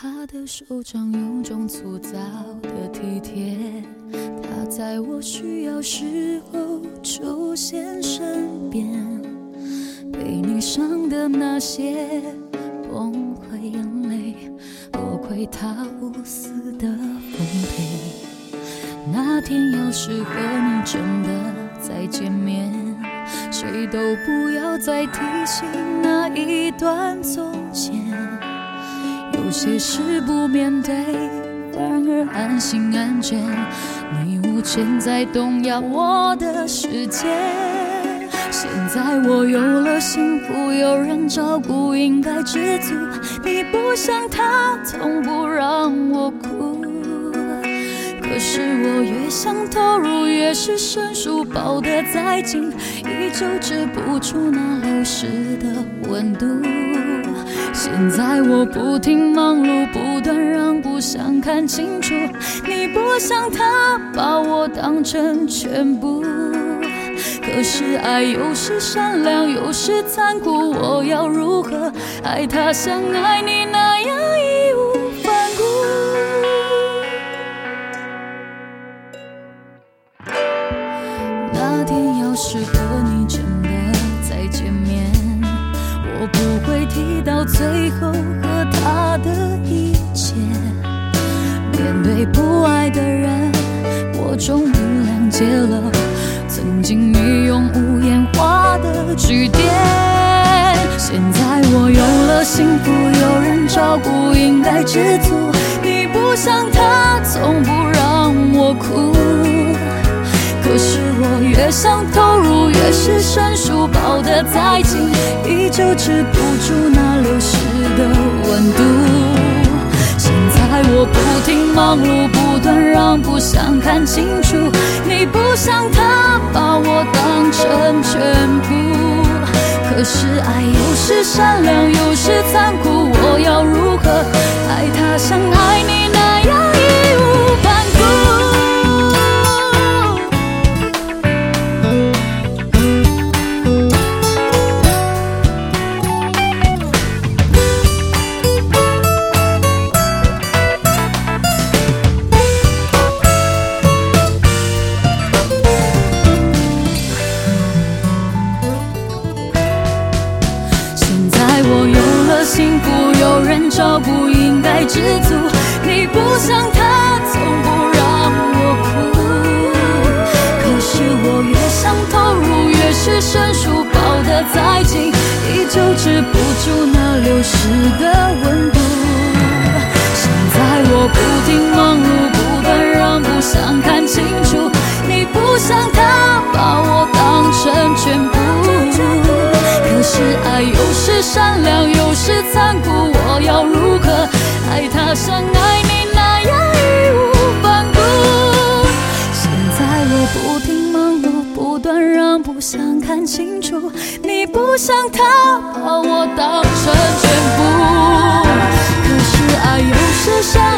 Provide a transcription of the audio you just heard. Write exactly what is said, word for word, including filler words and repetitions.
他的手掌有种粗糙的体贴，他在我需要时候出现身边，被你伤的那些崩溃眼泪，多亏他无私的奉陪。那天要是和你真的再见面，谁都不要再提醒那一段从前。有些事不面对，反而安心安全。你无权再动摇我的世界。现在我有了幸福，有人照顾，应该知足。你不像他，从不让我哭。可是我越想投入，越是生疏，抱得再紧，依旧止不住那流失的温度。现在我不停忙碌，不断让步，想看清楚。你不像他，把我当成全部。可是爱有时善良，有时残酷，我要如何爱他像爱你那样义无反顾？那天要是和你真的再见面，我不会提到最后和他的一切。面对不爱的人，我终于谅解了曾经你用无言画的句点。现在我有了幸福，有人照顾，应该知足。你不像他，从不让我哭。可是我越想投入，越是生疏，抱得再紧，依旧止不住那流失的温度。现在我不停忙碌，不断让步，想看清楚。你不像他，把我当成全部。可是爱有时善良，有时残酷，我要如何爱他像爱你那样义无反顾？幸福有人照顾，应该知足。你不像他，从不让我哭。可是我越想投入，越是生疏，抱得再紧，依旧止不住那流失的温度。现在我不停忙碌，不断让步，想看清楚。你不像他，把我当成全部。可是爱有时善良，有时残酷，我要如何爱他像爱你那样义无反顾？现在我不停忙碌，不断让步，想看清楚。你不像他，把我当成全部。可是爱有时善